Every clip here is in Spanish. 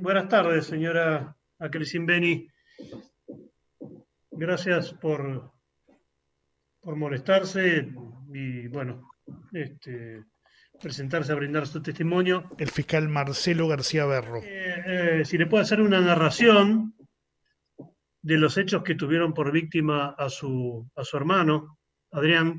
Buenas tardes, señora Acrecin Beni. Gracias por molestarse y, bueno, presentarse a brindar su testimonio. El fiscal Marcelo García Berro. Si le puede hacer una narración de los hechos que tuvieron por víctima a su hermano, Adrián,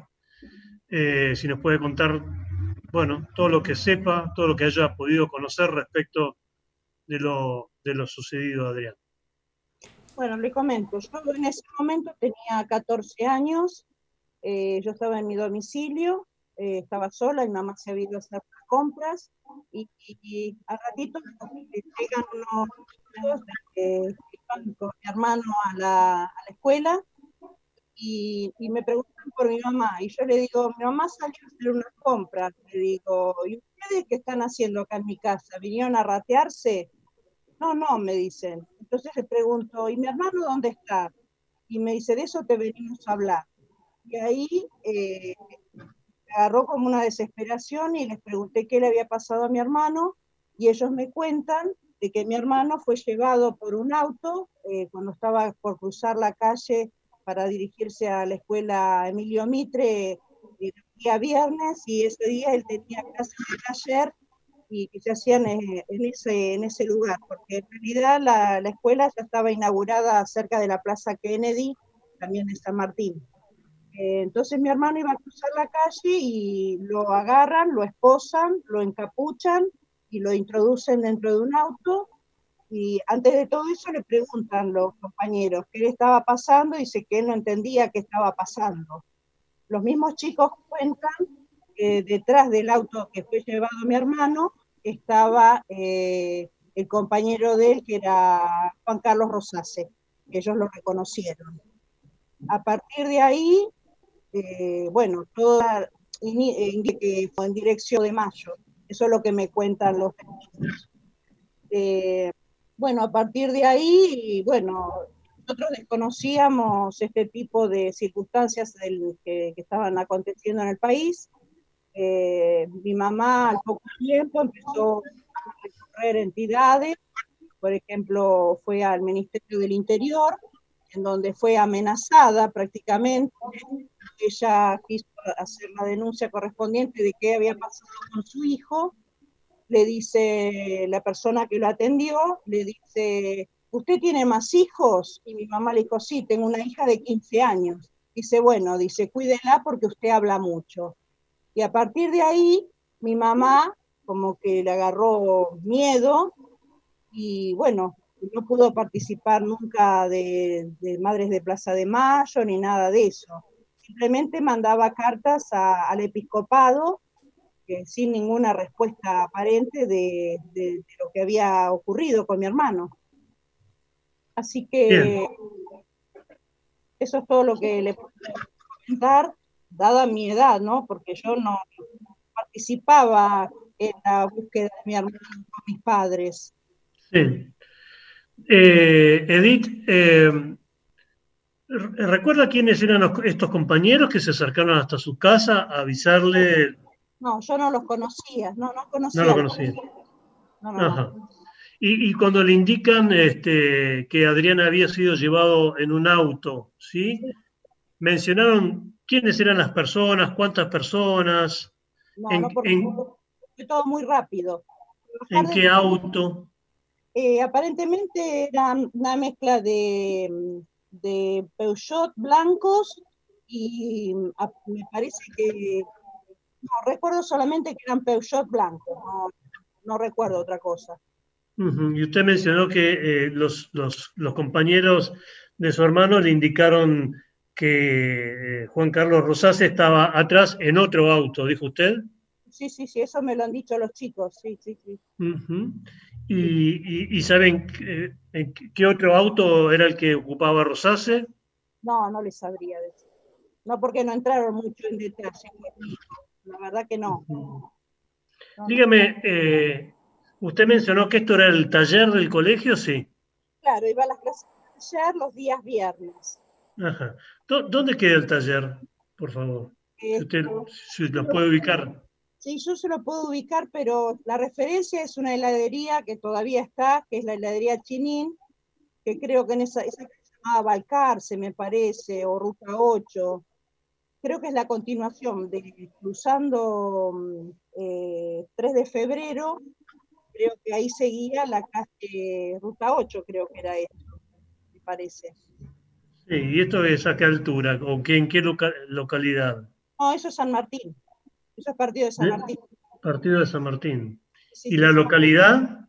si nos puede contar, bueno, todo lo que sepa, todo lo que haya podido conocer respecto de lo sucedido a Adrián. Bueno, le comento, yo en ese momento tenía 14 años, yo estaba en mi domicilio, estaba sola, mi mamá se había ido a hacer las compras y al ratito llegan unos chicos que iban con mi hermano a la escuela y me preguntan por mi mamá y yo le digo, mi mamá salió a hacer unas compras, le digo, ¿y ustedes qué están haciendo acá en mi casa? ¿Vinieron a ratearse? No, me dicen. Entonces le pregunto, ¿y mi hermano dónde está? Y me dice, de eso te venimos a hablar. Y ahí me agarró como una desesperación y les pregunté qué le había pasado a mi hermano y ellos me cuentan de que mi hermano fue llevado por un auto cuando estaba por cruzar la calle para dirigirse a la escuela Emilio Mitre el día viernes y ese día él tenía clases de taller y que se hacían en ese lugar, porque en realidad la escuela ya estaba inaugurada cerca de la Plaza Kennedy, también de San Martín. Entonces mi hermano iba a cruzar la calle y lo agarran, lo esposan, lo encapuchan y lo introducen dentro de un auto y antes de todo eso le preguntan los compañeros qué le estaba pasando y dice que él no entendía qué estaba pasando. Los mismos chicos cuentan que detrás del auto que fue llevado mi hermano estaba el compañero de él que era Juan Carlos Rosase, que ellos lo reconocieron. A partir de ahí, bueno, toda que fue en dirección de Mayo, eso es lo que me cuentan los testigos. Bueno, a partir de ahí, bueno, nosotros desconocíamos este tipo de circunstancias que estaban aconteciendo en el país. Mi mamá al poco tiempo empezó a recorrer entidades, por ejemplo, fue al Ministerio del Interior, en donde fue amenazada prácticamente. Ella quiso hacer la denuncia correspondiente de qué había pasado con su hijo. Le dice la persona que lo atendió, le dice, ¿usted tiene más hijos? Y mi mamá le dijo, sí, tengo una hija de 15 años. Dice, bueno, dice, cuídela porque usted habla mucho. Y a partir de ahí, mi mamá como que le agarró miedo y bueno, no pudo participar nunca de Madres de Plaza de Mayo ni nada de eso. Simplemente mandaba cartas al episcopado sin ninguna respuesta aparente de lo que había ocurrido con mi hermano. Así que bien, eso es todo lo que le puedo comentar, dada mi edad, ¿no? Porque yo no participaba en la búsqueda de mi hermano con mis padres. Sí. Edith, ¿recuerda quiénes eran estos compañeros que se acercaron hasta su casa a avisarle? No, yo no los conocía, no conocía. No lo conocía. Ajá. Y cuando le indican que Adrián había sido llevado en un auto, ¿sí? Sí. ¿Mencionaron quiénes eran las personas, cuántas personas? No, porque fue todo muy rápido. ¿En qué auto? Aparentemente era una mezcla de Peugeot blancos y me parece que, no, recuerdo solamente que eran Peugeot blancos, no recuerdo otra cosa. Y usted mencionó que los compañeros de su hermano le indicaron que Juan Carlos Rosase estaba atrás en otro auto, ¿dijo usted? Sí, eso me lo han dicho los chicos, sí. ¿Y saben qué otro auto era el que ocupaba Rosase? No les sabría decir. No, porque no entraron mucho en detalle. La verdad que no. Dígame, usted mencionó que esto era el taller del colegio, ¿sí? Claro, iba a las clases de taller los días viernes. Ajá. ¿Dónde queda el taller, por favor? Si usted los puede ubicar. Sí, yo se lo puedo ubicar, pero la referencia es una heladería que todavía está, que es la heladería Chinín, que creo que en esa que se llamaba Balcarce, me parece, o Ruta 8. Creo que es la continuación de cruzando 3 de febrero, creo que ahí seguía la calle Ruta 8, creo que era esto, me parece. Sí, ¿y esto es a qué altura? ¿O en qué localidad? No, eso es San Martín, eso es partido de San ¿Eh? Martín. Partido de San Martín. Sí, ¿Y sí, la San Martín localidad?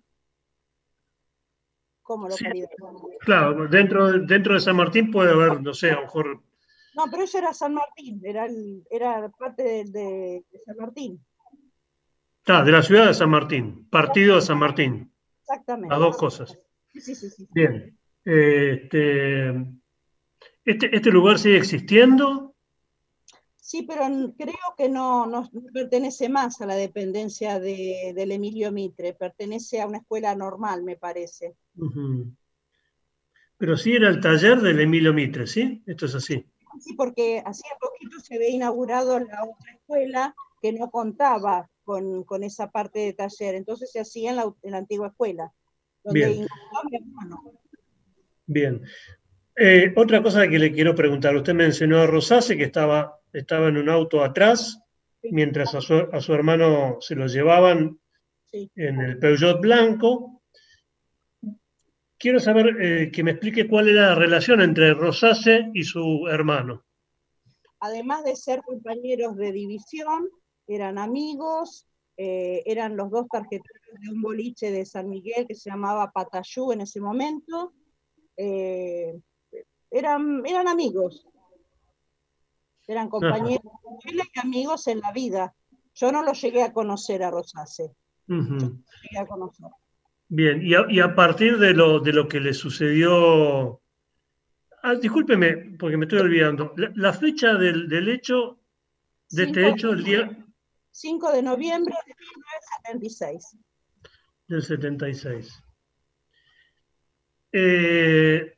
como Sí, localidad. claro, dentro de San Martín puede haber, no sé, a lo mejor. No, pero eso era San Martín, era parte de San Martín. De la ciudad de San Martín, partido de San Martín, las Exactamente. dos cosas. Sí, sí, sí, sí. Bien. Este lugar sigue existiendo. Sí, pero creo que no pertenece más a la dependencia del Emilio Mitre, pertenece a una escuela normal, me parece. Ujú. Pero sí era el taller del Emilio Mitre, ¿sí? Esto es así. Sí, porque hacía poquito se había inaugurado la otra escuela que no contaba con esa parte de taller, entonces se hacía en la antigua escuela, donde Bien, ingresó mi hermano. bien. Otra cosa que le quiero preguntar, usted mencionó a Rosase que estaba en un auto atrás, Sí, mientras a su hermano se lo llevaban sí. en el Peugeot blanco. Quiero saber que me explique cuál era la relación entre Rosase y su hermano. Además de ser compañeros de división, eran amigos, eran los dos tarjeteros de un boliche de San Miguel que se llamaba Patayú en ese momento. eh, eran amigos, eran Ajá. compañeros de escuela y amigos en la vida. Yo no lo llegué a conocer a Rosase, yo no Ujú. lo llegué a conocer. Bien, y a partir de lo que le sucedió. Discúlpeme, porque me estoy olvidando. La fecha del hecho, de este 5, hecho, el día 5 de noviembre de 1976. del 76. Eh,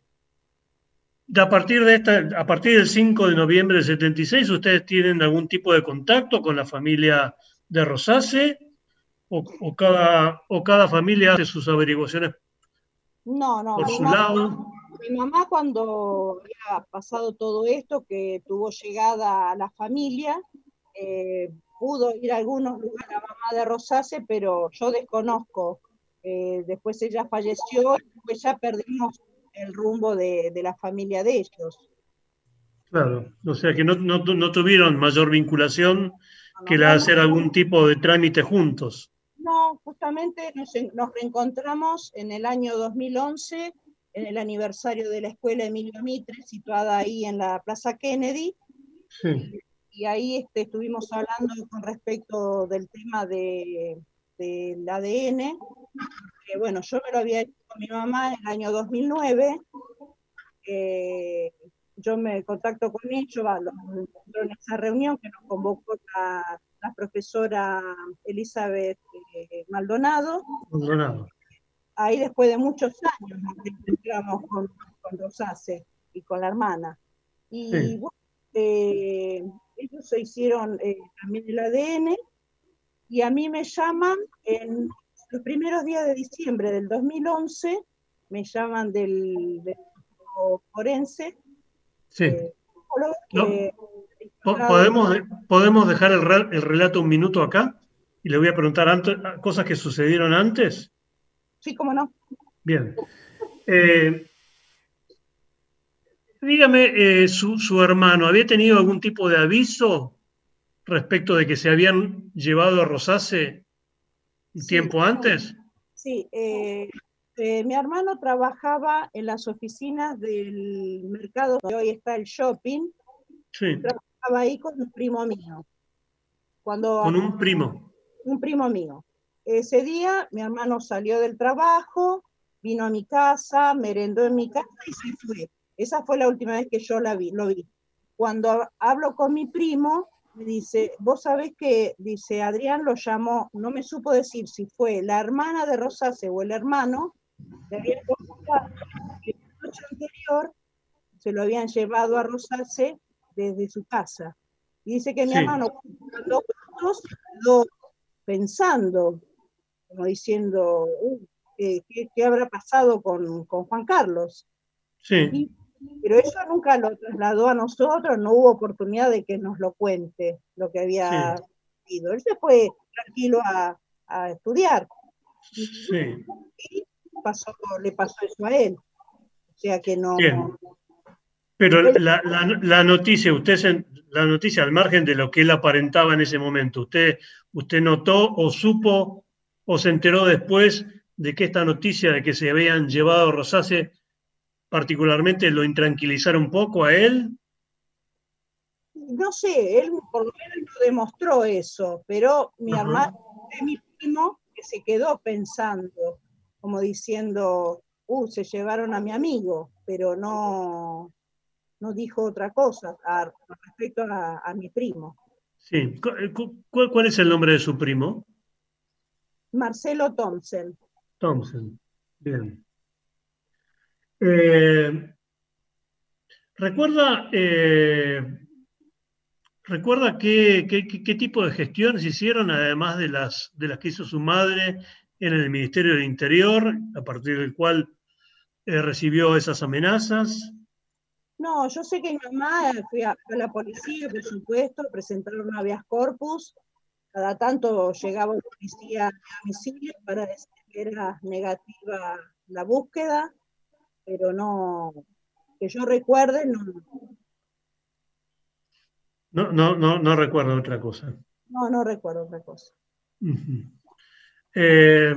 a partir del 5 de noviembre del 76, ¿ustedes tienen algún tipo de contacto con la familia de Rosase? ¿O cada familia hace sus averiguaciones No, no, por su lado? mi mamá cuando había pasado todo esto, que tuvo llegada a la familia, pudo ir a algunos lugares, la mamá de Rosase, pero yo desconozco. Después ella falleció y después ya perdimos el rumbo de la familia de ellos. Claro, o sea que no tuvieron mayor vinculación No, que la no, de no, hacer algún tipo de trámite juntos. no, justamente nos reencontramos en el año 2011, en el aniversario de la escuela Emilio Mitre, situada ahí en la Plaza Kennedy, Sí, y ahí estuvimos hablando con respecto del tema del ADN, que bueno, yo me lo había hecho con mi mamá en el año 2009, yo me contacto con ellos, lo encuentro en esa reunión que nos convocó la profesora Elizabeth Maldonado. Maldonado. Ahí después de muchos años nos encontramos con Rosase y con la hermana. Y Sí, bueno, ellos se hicieron también el ADN y a mí me llaman en los primeros días de diciembre del 2011, me llaman del forense, sí. No, que podemos dejar el relato un minuto acá y le voy a preguntar cosas que sucedieron antes. sí, cómo no. Bien. Eh, Dígame, su hermano, ¿había tenido algún tipo de aviso respecto de que se habían llevado a Rosase un Sí, tiempo antes? sí. Mi hermano trabajaba en las oficinas del mercado donde hoy está el shopping, y Sí, trabajaba ahí con un primo mío. con Cuando un primo. un primo mío. Ese día mi hermano salió del trabajo, vino a mi casa, merendó en mi casa y se fue. Esa fue la última vez que yo lo vi. Cuando hablo con mi primo, me dice, vos sabés que, dice, Adrián lo llamó, no me supo decir si fue la hermana de Rosase o el hermano, le habían comentado que la noche anterior se lo habían llevado a Rosase desde su casa. Y dice que mi Sí, hermano, cuando juntos, quedó pensando, como diciendo, ¿qué habrá pasado con Juan Carlos? Sí, Pero eso nunca lo trasladó a nosotros, no hubo oportunidad de que nos lo cuente, lo que había sí, sido. Él se fue tranquilo a estudiar sí. y le pasó eso a él. O sea que no. Bien. Pero Él, la noticia, la noticia al margen de lo que él aparentaba en ese momento, ¿usted notó o supo o se enteró después de que esta noticia de que se habían llevado a Rosase particularmente lo intranquilizara un poco a él? no sé, él por lo menos no demostró eso, pero mi Ajá. hermano, mi primo, que se quedó pensando, como diciendo, se llevaron a mi amigo, pero no dijo otra cosa respecto a mi primo. Sí. ¿Cuál es el nombre de su primo? Marcelo Thompson. Thompson. Bien. Eh, ¿Recuerda, recuerda qué tipo de gestiones hicieron, además de las que hizo su madre en el Ministerio del Interior, a partir del cual recibió esas amenazas? No, yo sé que mi mamá fue a la policía, por supuesto, presentaron un habeas corpus. Cada tanto llegaba un policía a mi domicilio para decir que era negativa la búsqueda, pero no, que yo recuerde, no, No recuerdo otra cosa. no recuerdo otra cosa. Ujú. Eh,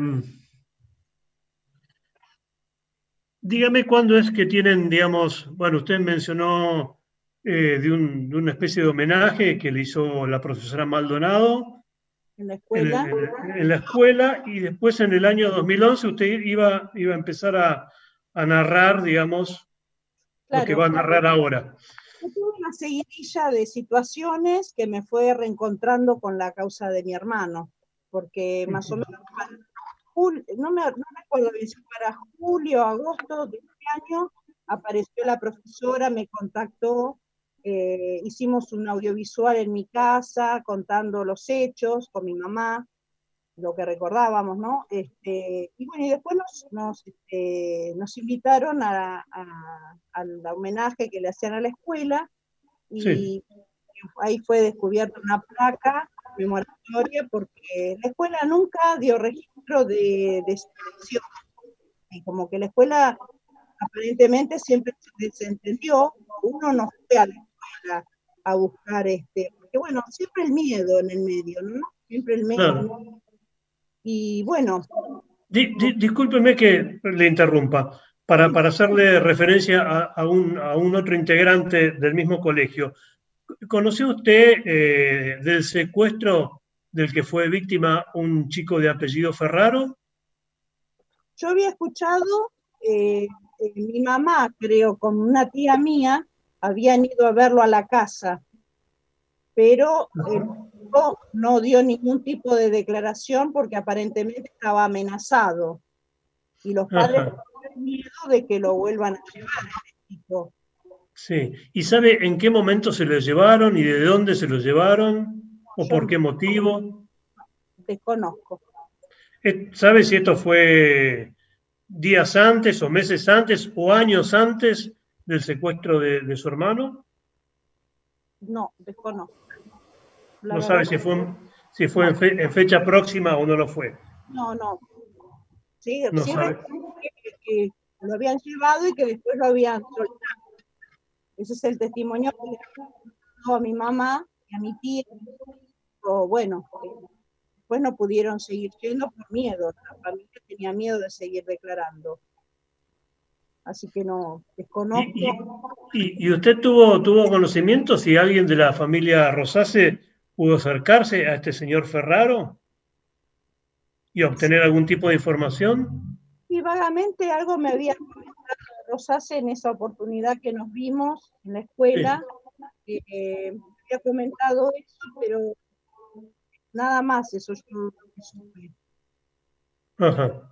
Dígame cuándo es que tienen, digamos, bueno, usted mencionó de una especie de homenaje que le hizo la profesora Maldonado En la en, escuela, en la escuela, y después en el año 2011 usted iba a empezar a narrar, digamos, lo que claro, va a narrar ahora. yo tuve una seguidilla de situaciones que me fue reencontrando con la causa de mi hermano, porque más o menos no me acuerdo bien si para julio o agosto de este año apareció la profesora, me contactó, hicimos un audiovisual en mi casa contando los hechos con mi mamá, lo que recordábamos, ¿no? Y bueno, y después nos invitaron al homenaje que le hacían a la escuela, Sí, y ahí fue descubierta una placa conmemoratoria porque la escuela nunca dio registro de desaparición. Y como que la escuela aparentemente siempre se desentendió, uno no fue a la escuela a buscar porque bueno, siempre el miedo en el medio, ¿no? Siempre el claro. medio. Y bueno, Discúlpeme que le interrumpa, para hacerle referencia a un otro integrante del mismo colegio. ¿Conoció usted del secuestro del que fue víctima un chico de apellido Ferraro? yo había escuchado, mi mamá, creo, con una tía mía, habían ido a verlo a la casa, pero no dio ningún tipo de declaración porque aparentemente estaba amenazado y los padres Ajá, tienen miedo de que lo vuelvan a llevar a este chico. sí. ¿Y sabe en qué momento se lo llevaron y de dónde se lo llevaron? ¿O Yo por qué motivo? desconozco. ¿Sabe si esto fue días antes o meses antes o años antes del secuestro de su hermano? No, desconozco. La No sabe verdad, si fue no, en fecha próxima o no lo fue. no. Sí, No sí sabe. recuerdo que lo habían llevado y que después lo habían soltado. Ese es el testimonio que le dio a mi mamá y a mi tía. O bueno, después no pudieron seguir yendo por miedo. La familia tenía miedo de seguir declarando. Así que no, ¿Y, desconozco. y usted tuvo conocimiento si alguien de la familia Rosase pudo acercarse a este señor Ferraro y obtener algún tipo de información? Y vagamente algo me había comentado Rosase en esa oportunidad que nos vimos en la escuela. Sí. Me había comentado eso, pero nada más, eso yo no supe. Ajá.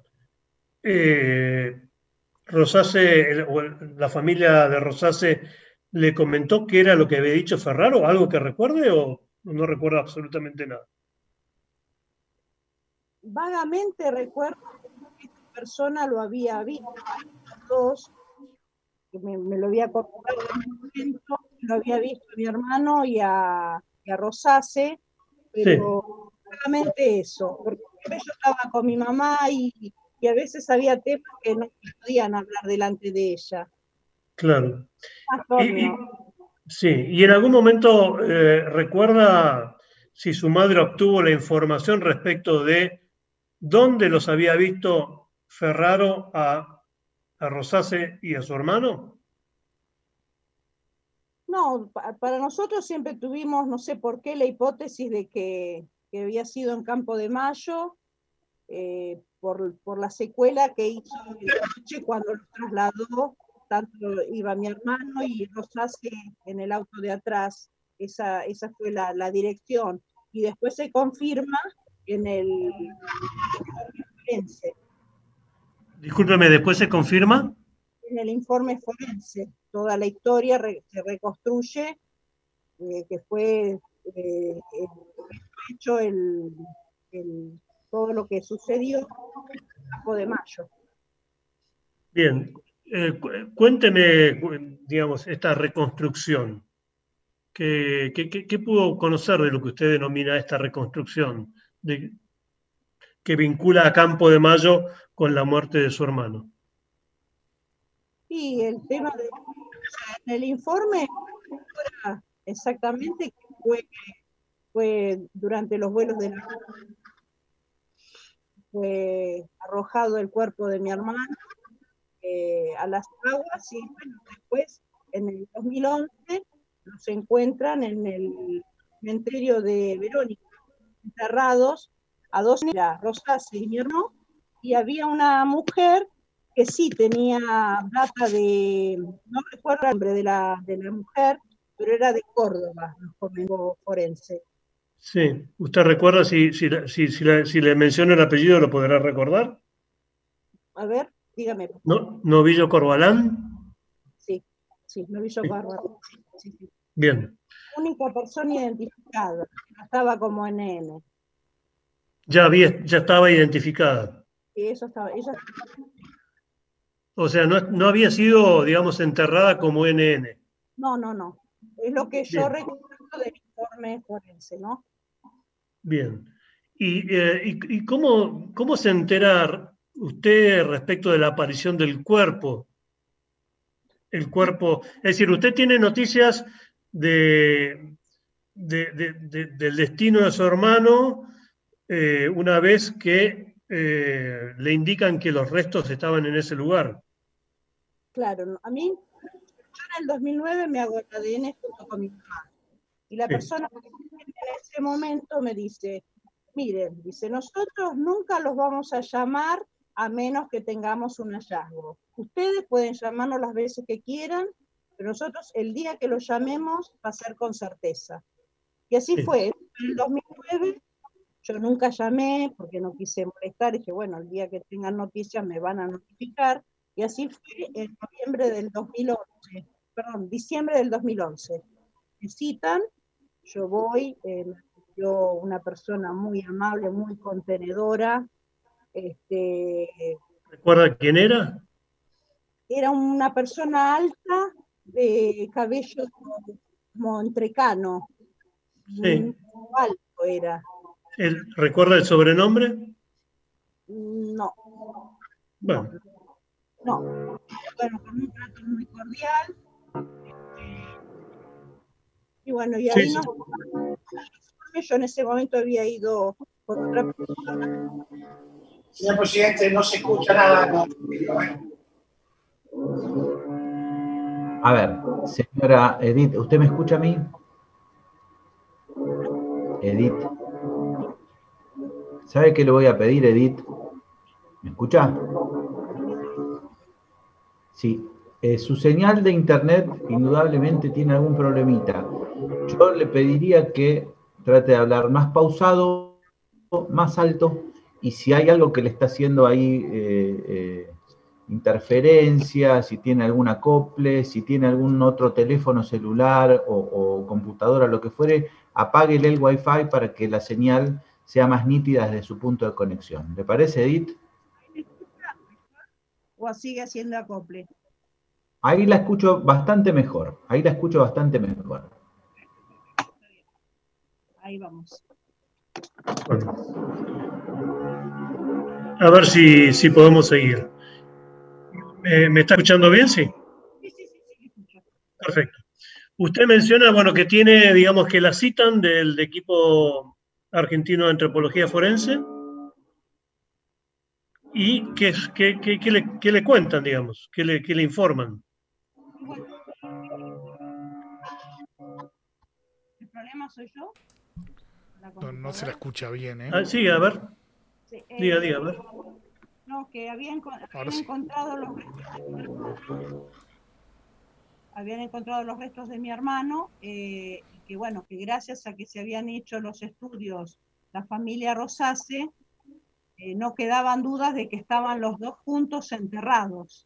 Eh, Rosase, la familia de Rosase le comentó qué era lo que había dicho Ferraro, algo que recuerde o no recuerda absolutamente nada. Vagamente recuerdo que esta persona lo había visto, dos, que me lo había contado en un momento, lo había visto a mi hermano y a Rosase, pero solamente eso, porque yo estaba con mi mamá y a veces había temas que no podían hablar delante de ella. Claro. Sí, y en algún momento recuerda si su madre obtuvo la información respecto de dónde los había visto Ferraro a Rosase y a su hermano. No, para nosotros siempre tuvimos, no sé por qué, la hipótesis de que había sido en Campo de Mayo, por la secuela que hizo el coche cuando lo trasladó, tanto iba mi hermano y Rosase en el auto de atrás, esa fue la dirección, y después se confirma en el informe forense. Discúlpeme, ¿después se confirma? En el informe forense, toda la historia se reconstruye, que fue hecho todo lo que sucedió en el Campo de Mayo. Bien, cuénteme, digamos, esta reconstrucción. ¿Qué pudo conocer de lo que usted denomina esta reconstrucción, que vincula a Campo de Mayo con la muerte de su hermano? Sí, el tema en el informe exactamente que fue durante los vuelos de la fue arrojado el cuerpo de mi hermano a las aguas, y bueno, después en el 2011 los encuentran en el cementerio de Verónica, enterrados a dos, Rosase y mi hermano, y había una mujer que sí tenía data de, no recuerdo el nombre de la mujer, pero era de Córdoba, nos comentó forense. Sí, ¿usted recuerda si le menciono el apellido, lo podrá recordar? A ver, dígame. ¿Novillo Corbalán? Sí, Novillo Corbalán. Sí. Bien. Única persona identificada, estaba como NN. Ya estaba identificada. Sí, ella estaba. O sea, no había sido, digamos, enterrada como NN. No. Es lo que yo recuerdo del informe forense, ¿no? Bien. ¿Y cómo se entera usted respecto de la aparición del cuerpo? El cuerpo, es decir, usted tiene noticias del destino de su hermano una vez que le indican que los restos estaban en ese lugar. Claro, a mí, yo en el 2009 me hago el ADN junto con mi mamá. Y la persona que en ese momento me dice, miren, dice, nosotros nunca los vamos a llamar a menos que tengamos un hallazgo. Ustedes pueden llamarnos las veces que quieran, pero nosotros el día que los llamemos va a ser con certeza. Y así fue. En el 2009 yo nunca llamé porque no quise molestar, dije, bueno, el día que tengan noticias me van a notificar, y así fue en diciembre del 2011. Me citan, yo voy, yo una persona muy amable, muy contenedora. ¿Recuerda quién era? Era una persona alta, de cabello como entrecano. Sí. Alto era. ¿Recuerda el sobrenombre? No. Bueno. No. Bueno, con un trato muy cordial. Y bueno, y ahí yo en ese momento había ido por otra persona. Señor presidente, no se escucha nada. A ver, señora Edith, ¿usted me escucha a mí? Edith. ¿Sabe qué le voy a pedir, Edith? ¿Me escucha? Sí. Su señal de internet indudablemente tiene algún problemita. Yo le pediría que trate de hablar más pausado, más alto, y si hay algo que le está haciendo ahí interferencia, si tiene algún acople, si tiene algún otro teléfono celular o computadora, lo que fuere, apáguele el Wi-Fi para que la señal sea más nítida desde su punto de conexión. ¿Le parece, Edith? ¿O sigue haciendo acople? Ahí la escucho bastante mejor. Ahí la escucho bastante mejor. Ahí vamos. Bueno. A ver si podemos seguir. ¿Me está escuchando bien? Sí. Sí. Perfecto. Usted menciona, bueno, que tiene, digamos, que la citan del equipo argentino de antropología forense y ¿qué le cuentan, digamos? ¿Qué le informan? ¿El problema soy yo? No se la escucha bien, ¿eh? Ah, sí, a ver. Sí, Diga, a ver. No, que habían Sí. encontrado los restos de mi hermano, y que bueno, que gracias a que se habían hecho los estudios la familia Rosase, no quedaban dudas de que estaban los dos juntos enterrados.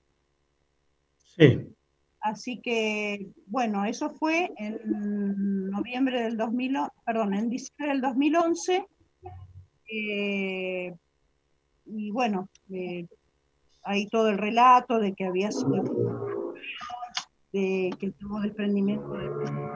Sí. Así que, bueno, eso fue en noviembre del 2000, perdón, en diciembre del 2011, y bueno, hay todo el relato de que había sido, de que tuvo desprendimiento de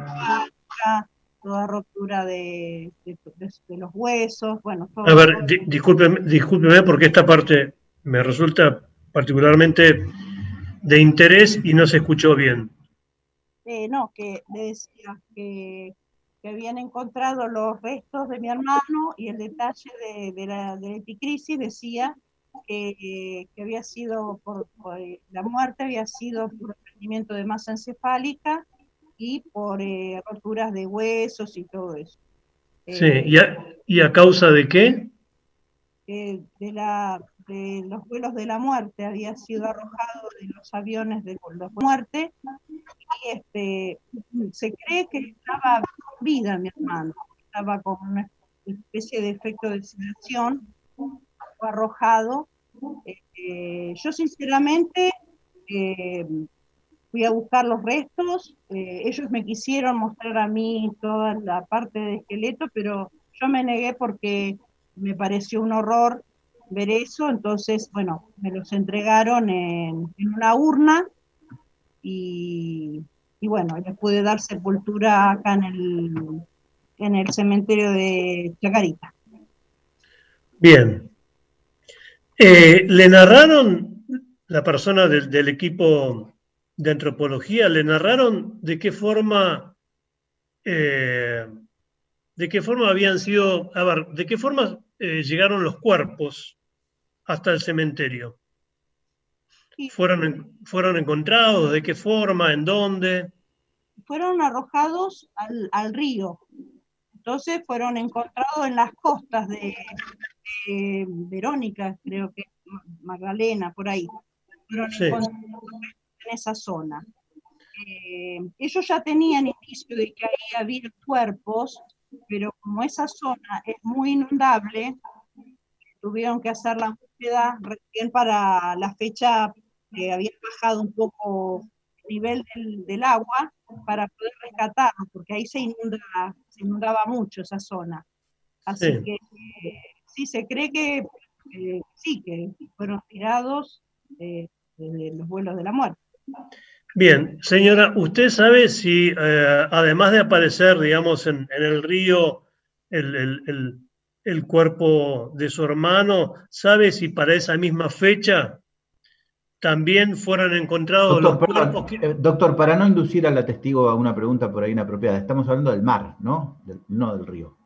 toda rotura de los huesos, bueno, todo. A ver, discúlpeme porque esta parte me resulta particularmente de interés y no se escuchó bien. No, que le decía que habían encontrado los restos de mi hermano y el detalle de la epicrisis decía que había sido la muerte había sido por desprendimiento de masa encefálica y por roturas de huesos y todo eso. Sí, ¿y a causa de qué? De los vuelos de la muerte había sido arrojado de los aviones de la muerte, y se cree que estaba con vida mi hermano, estaba con una especie de efecto de sedación, fue arrojado. Yo sinceramente fui a buscar los restos, ellos me quisieron mostrar a mí toda la parte de esqueleto, pero yo me negué porque me pareció un horror ver eso, entonces, bueno, me los entregaron en una urna y bueno, les pude dar sepultura acá en el cementerio de Chacarita. Bien. ¿Le narraron, la persona del equipo de antropología, le narraron de qué forma habían sido, a ver, de qué forma llegaron los cuerpos hasta el cementerio? ¿Fueron encontrados? ¿De qué forma? ¿En dónde? Fueron arrojados al río, entonces fueron encontrados en las costas de Verónica, creo que Magdalena, por ahí, fueron encontrados en esa zona. Ellos ya tenían indicio de que ahí había cuerpos, pero como esa zona es muy inundable, tuvieron que hacer la búsqueda recién para la fecha que había bajado un poco el nivel del agua para poder rescatarlos, porque ahí se inundaba mucho esa zona. Así que sí, se cree que sí, que fueron tirados de los vuelos de la muerte. Bien, señora, ¿usted sabe si además de aparecer, digamos, en el río el cuerpo de su hermano, sabe si para esa misma fecha también fueron encontrados los cuerpos? Doctor, para no inducir al testigo a una pregunta por ahí inapropiada, estamos hablando del mar, ¿no? No del río.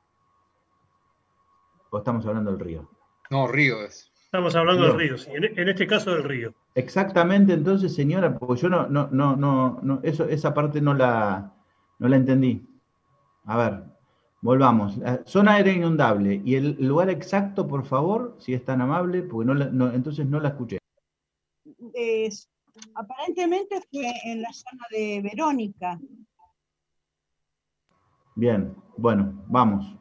¿O estamos hablando del río? No, río es. Estamos hablando del río, sí, en este caso del río. Exactamente, entonces, señora, porque yo esa parte no la entendí. A ver, volvamos. La zona era inundable. ¿Y el lugar exacto, por favor, si es tan amable? Porque entonces no la escuché. Aparentemente fue en la zona de Verónica. Bien, bueno, vamos.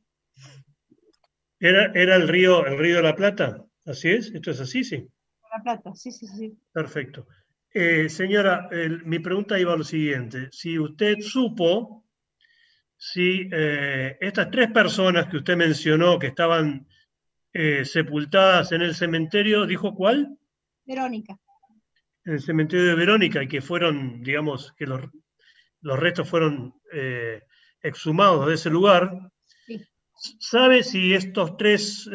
¿Era el río de la Plata? ¿Así es? ¿Esto es así? Sí. La Plata, sí. Perfecto. Señora, mi pregunta iba a lo siguiente. Si usted supo si estas tres personas que usted mencionó que estaban sepultadas en el cementerio, ¿dijo cuál? Verónica. En el cementerio de Verónica, y que fueron, digamos, que los restos fueron exhumados de ese lugar. Sí. ¿Sabe si estos tres,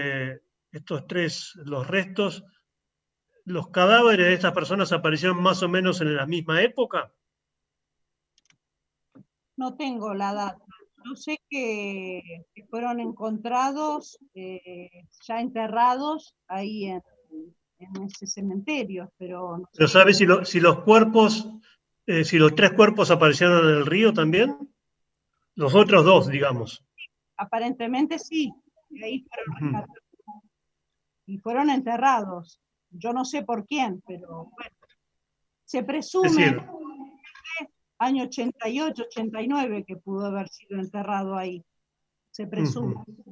los restos, los cadáveres de estas personas aparecieron más o menos en la misma época? No tengo la data. Yo sé que fueron encontrados ya enterrados ahí en ese cementerio, pero no ¿Pero sé. sabe si los cuerpos, si los tres cuerpos aparecieron en el río también? Los otros dos, digamos. Aparentemente sí, y ahí fueron rescatados. Y fueron enterrados. Yo no sé por quién, pero bueno. Se presume, Es decir, año 88, 89, que pudo haber sido enterrado ahí. Se presume.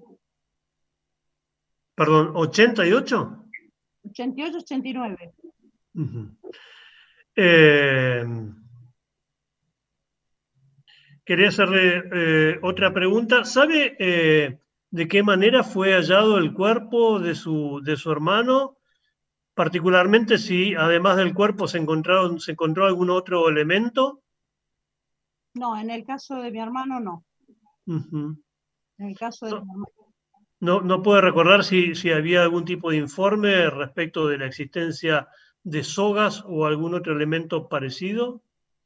Perdón, ¿88? 88, 89. Quería hacerle otra pregunta. ¿Sabe de qué manera fue hallado el cuerpo de su hermano? Particularmente si además del cuerpo se encontró algún otro elemento. No, en el caso de mi hermano no. Uh-huh. En el caso de mi hermano. No puede recordar si había algún tipo de informe respecto de la existencia de sogas o algún otro elemento parecido.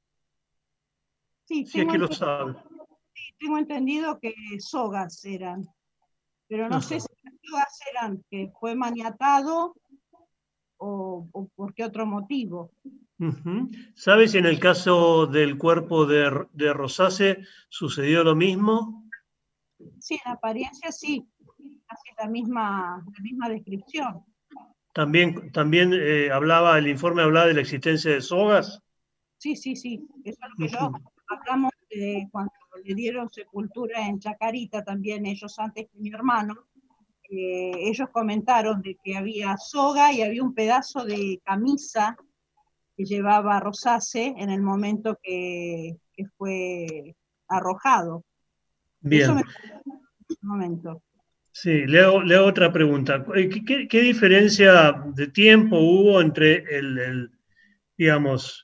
Sí, Si es que lo sabe. tengo entendido que sogas eran, pero no sé si las sogas eran que fue maniatado o por qué otro motivo. ¿Sabe si en el caso del cuerpo de Rosase sucedió lo mismo? Sí, en apariencia sí, casi la misma descripción. También el informe hablaba de la existencia de sogas. Sí, eso es lo que yo hablamos cuando le dieron sepultura en Chacarita, también ellos antes que mi hermano, ellos comentaron de que había soga y había un pedazo de camisa que llevaba Rosase en el momento que fue arrojado. Bien. Eso me en ese momento. Sí, le hago otra pregunta. ¿Qué diferencia de tiempo hubo entre digamos,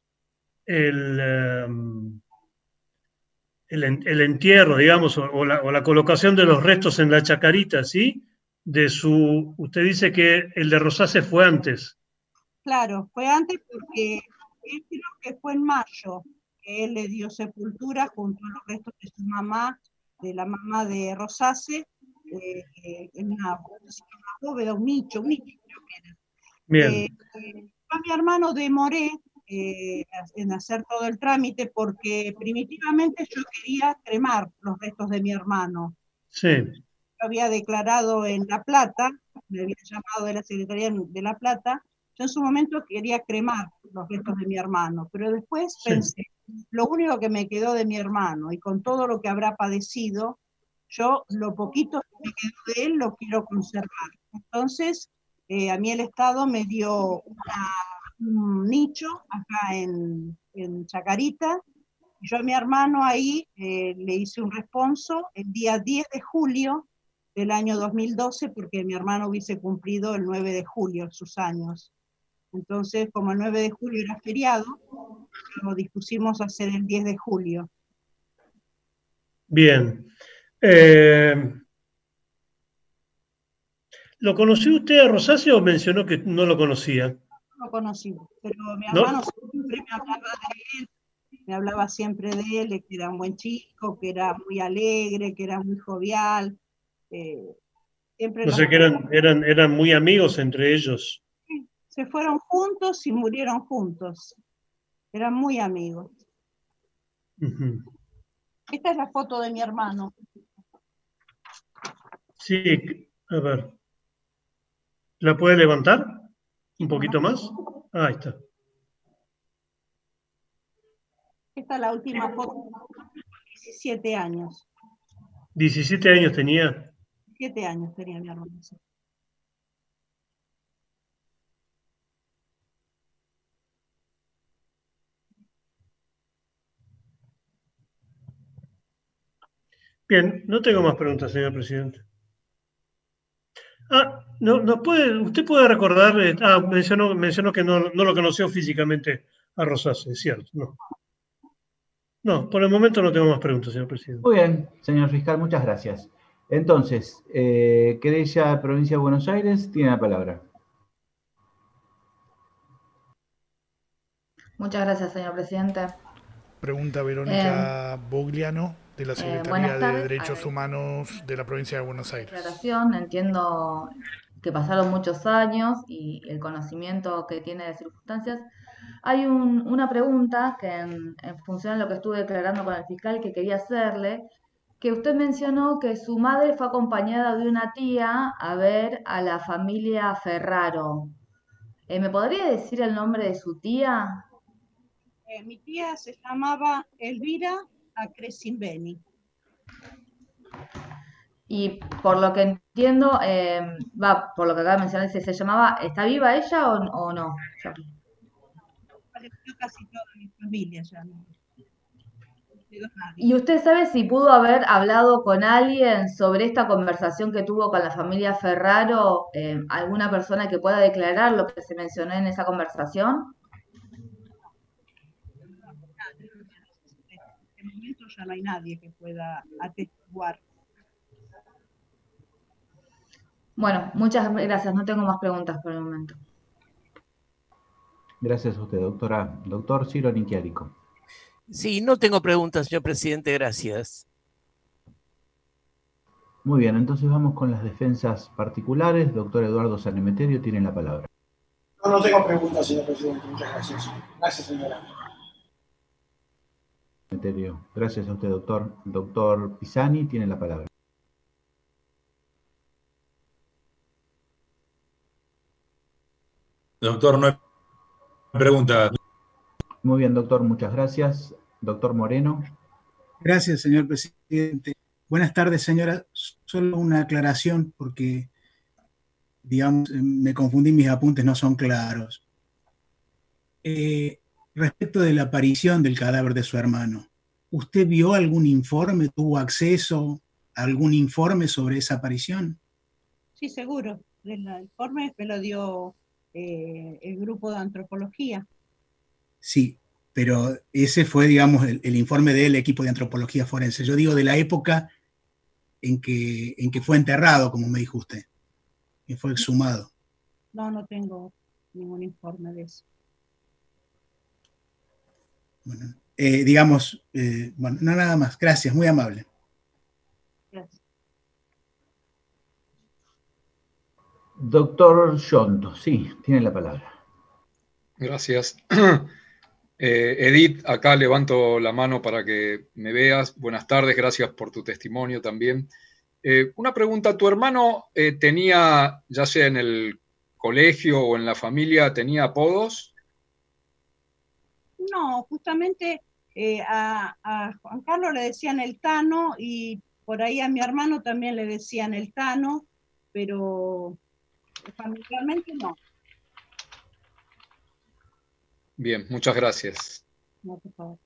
el entierro, digamos, o la colocación de los restos en la chacarita, ¿sí? Usted dice que el de Rosase fue antes. Claro, fue antes porque él creo que fue en mayo que él le dio sepultura junto a los restos de su mamá, de la mamá de Rosase, en una bóveda, un nicho creo que era. Bien. A mi hermano demoré en hacer todo el trámite porque primitivamente yo quería cremar los restos de mi hermano. Sí. Yo había declarado en La Plata, me había llamado de la Secretaría de La Plata, yo en su momento quería cremar los restos de mi hermano, pero después pensé, lo único que me quedó de mi hermano y con todo lo que habrá padecido, yo lo poquito que me quedó de él lo quiero conservar. Entonces, a mí el Estado me dio un nicho acá en Chacarita, y yo a mi hermano ahí le hice un responso el día 10 de julio del año 2012, porque mi hermano hubiese cumplido el 9 de julio sus años. Entonces, como el 9 de julio era feriado, lo dispusimos hacer el 10 de julio. Bien. ¿Lo conoció usted a Rosacio o mencionó que no lo conocía? No lo conocí, pero mi hermano siempre me hablaba de él, me hablaba siempre de él, de que era un buen chico, que era muy alegre, que era muy jovial. Siempre No sé, que eran muy amigos entre ellos. se fueron juntos y murieron juntos. Eran muy amigos. Esta es la foto de mi hermano. Sí, a ver. ¿La puede levantar? ¿Un poquito más? Ah, ahí está. Esta es la última foto, 17 años. 17 años tenía. 7 años tenía mi hermano. Bien, no tengo más preguntas, señor presidente. No, usted puede recordar, mencionó que no lo conoció físicamente a Rosas, es cierto. No. No, por el momento no tengo más preguntas, señor presidente. Muy bien, señor fiscal, muchas gracias. Entonces, querella Provincia de Buenos Aires, tiene la palabra. Muchas gracias, señor presidente. Pregunta Verónica Bogliano, de la Secretaría buenas de tardes. Derechos Humanos de la Provincia de Buenos Aires. Declaración, entiendo que pasaron muchos años y el conocimiento que tiene de circunstancias. Hay una pregunta que en función de lo que estuve declarando con el fiscal que quería hacerle, que usted mencionó que su madre fue acompañada de una tía a ver a la familia Ferraro. ¿Me podría decir el nombre de su tía? Mi tía se llamaba Elvira Acresimbeni. Y por lo que entiendo, por lo que acaba de mencionar, se llamaba, ¿está viva ella o no? Falleció casi toda mi familia ya, no quedó nadie. ¿Y usted sabe si pudo haber hablado con alguien sobre esta conversación que tuvo con la familia Ferraro? ¿Alguna persona que pueda declarar lo que se mencionó en esa conversación? En este momento ya no hay nadie que pueda atestiguar. Bueno, muchas gracias. No tengo más preguntas por el momento. Gracias a usted, doctora. Doctor Ciro Nichiarico. Sí, no tengo preguntas, señor presidente, gracias. Muy bien, entonces vamos con las defensas particulares. Doctor Eduardo Sanemeterio tiene la palabra. No tengo preguntas, señor presidente. Muchas gracias. Gracias, señora. Sanemeterio. Gracias a usted, doctor. Doctor Pisani tiene la palabra. Doctor, no hay pregunta. Muy bien, doctor, muchas gracias. Doctor Moreno. Gracias, señor presidente. Buenas tardes, señora. Solo una aclaración porque, digamos, me confundí, mis apuntes no son claros. Respecto de la aparición del cadáver de su hermano, ¿usted vio algún informe, tuvo acceso a algún informe sobre esa aparición? Sí, seguro. El informe me lo dio el grupo de antropología. Sí, pero ese fue, digamos, el informe del equipo de antropología forense. Yo digo de la época en que fue enterrado, como me dijo usted, que fue exhumado. No tengo ningún informe de eso. Bueno, digamos, bueno, no nada más. Gracias, muy amable. Gracias. Doctor Yonto, sí, tiene la palabra. Gracias. Edith, acá levanto la mano para que me veas. Buenas tardes, gracias por tu testimonio también. Una pregunta, ¿tu hermano tenía, ya sea en el colegio o en la familia, tenía apodos? No, justamente a Juan Carlos le decían el Tano y por ahí a mi hermano también le decían el Tano, pero familiarmente no. Bien, muchas gracias. No, por favor.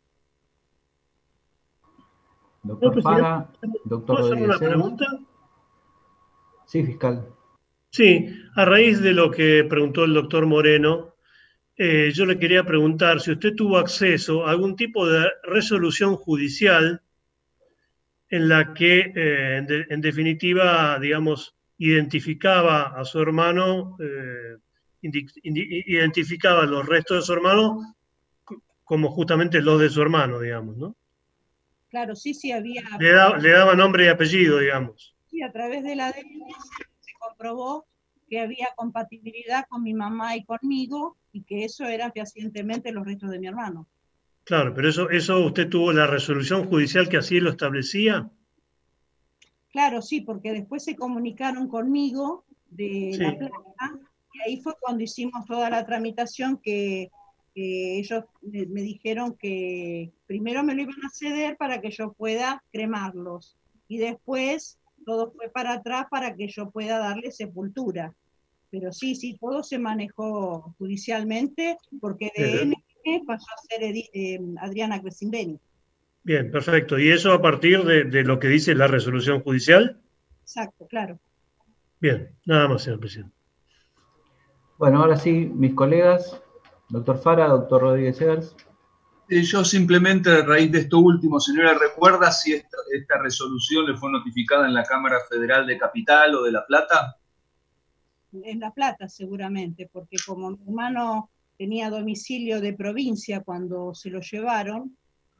Doctor Para, doctor ¿Puedo hacer una Rodríguez. pregunta? Sí, fiscal. Sí, a raíz de lo que preguntó el doctor Moreno, yo le quería preguntar si usted tuvo acceso a algún tipo de resolución judicial en la que, en definitiva, digamos, identificaba a su hermano, identificaba los restos de su hermano como justamente los de su hermano, digamos, ¿no? Claro, sí, había. Le daba nombre y apellido, digamos. Sí, a través del ADN se comprobó que había compatibilidad con mi mamá y conmigo y que eso eran fehacientemente los restos de mi hermano. Claro, pero eso usted tuvo la resolución judicial que así lo establecía. Claro, sí, porque después se comunicaron conmigo de Sí. La Plata y ahí fue cuando hicimos toda la tramitación que ellos me dijeron que primero me lo iban a ceder para que yo pueda cremarlos y después todo fue para atrás para que yo pueda darle sepultura. Pero sí, todo se manejó judicialmente porque de pasó a ser Adriana Acresimbeni. Bien, perfecto. ¿Y eso a partir de lo que dice la resolución judicial? Exacto, claro. Bien, nada más, señor presidente. Bueno, ahora sí, mis colegas, doctor Fara, doctor Rodríguez Evers. Yo simplemente, a raíz de esto último, señora, ¿recuerda si esta resolución le fue notificada en la Cámara Federal de Capital o de La Plata? En La Plata seguramente, porque como mi hermano tenía domicilio de provincia cuando se lo llevaron,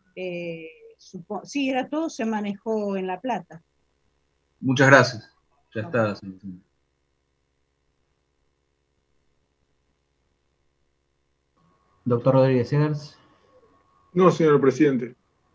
sí, era todo, se manejó en La Plata. Muchas gracias. Ya está, señor. Doctor Rodríguez Evers. No, señor presidente.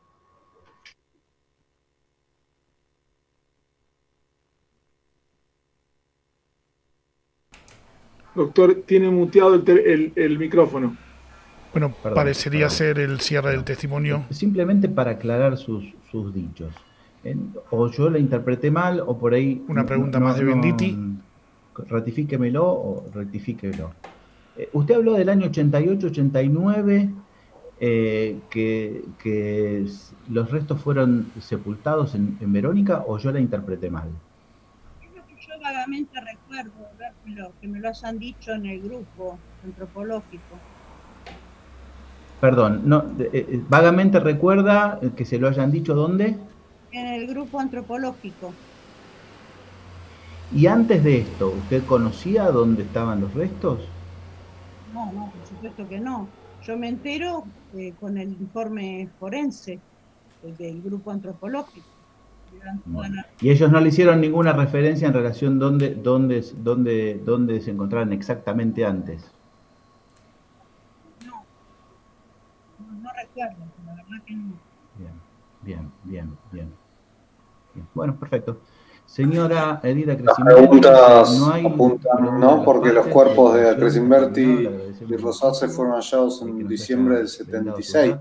Doctor, tiene muteado el micrófono. Bueno, Perdón, parecería ser el cierre del testimonio. Simplemente para aclarar sus dichos. O yo la interpreté mal, o por ahí... Una pregunta más de Venditti. Ratifíquemelo o rectifíquemelo. Usted habló del año 88-89, que los restos fueron sepultados en Verónica, o yo la interpreté mal. Es lo que yo vagamente recuerdo, que me lo hayan dicho en el grupo antropológico. Perdón, no, vagamente recuerda que se lo hayan dicho ¿dónde? En el grupo antropológico. Y antes de esto, ¿usted conocía dónde estaban los restos? No, por supuesto que no. Yo me entero con el informe forense del grupo antropológico. Bueno. Y ellos no le hicieron ninguna referencia en relación dónde se encontraban exactamente antes. No recuerdo, la verdad que no. Bien. Bueno, perfecto. Señora Edith Las preguntas apuntan, ¿no? Porque los cuerpos de Acresimberti y Rosazze fueron hallados en diciembre del 76.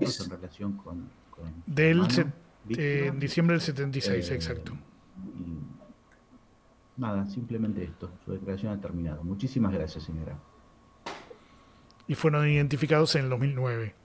En diciembre del 76, exacto. Nada, simplemente esto. Su declaración ha terminado. Muchísimas gracias, señora. Y fueron identificados en el 2009.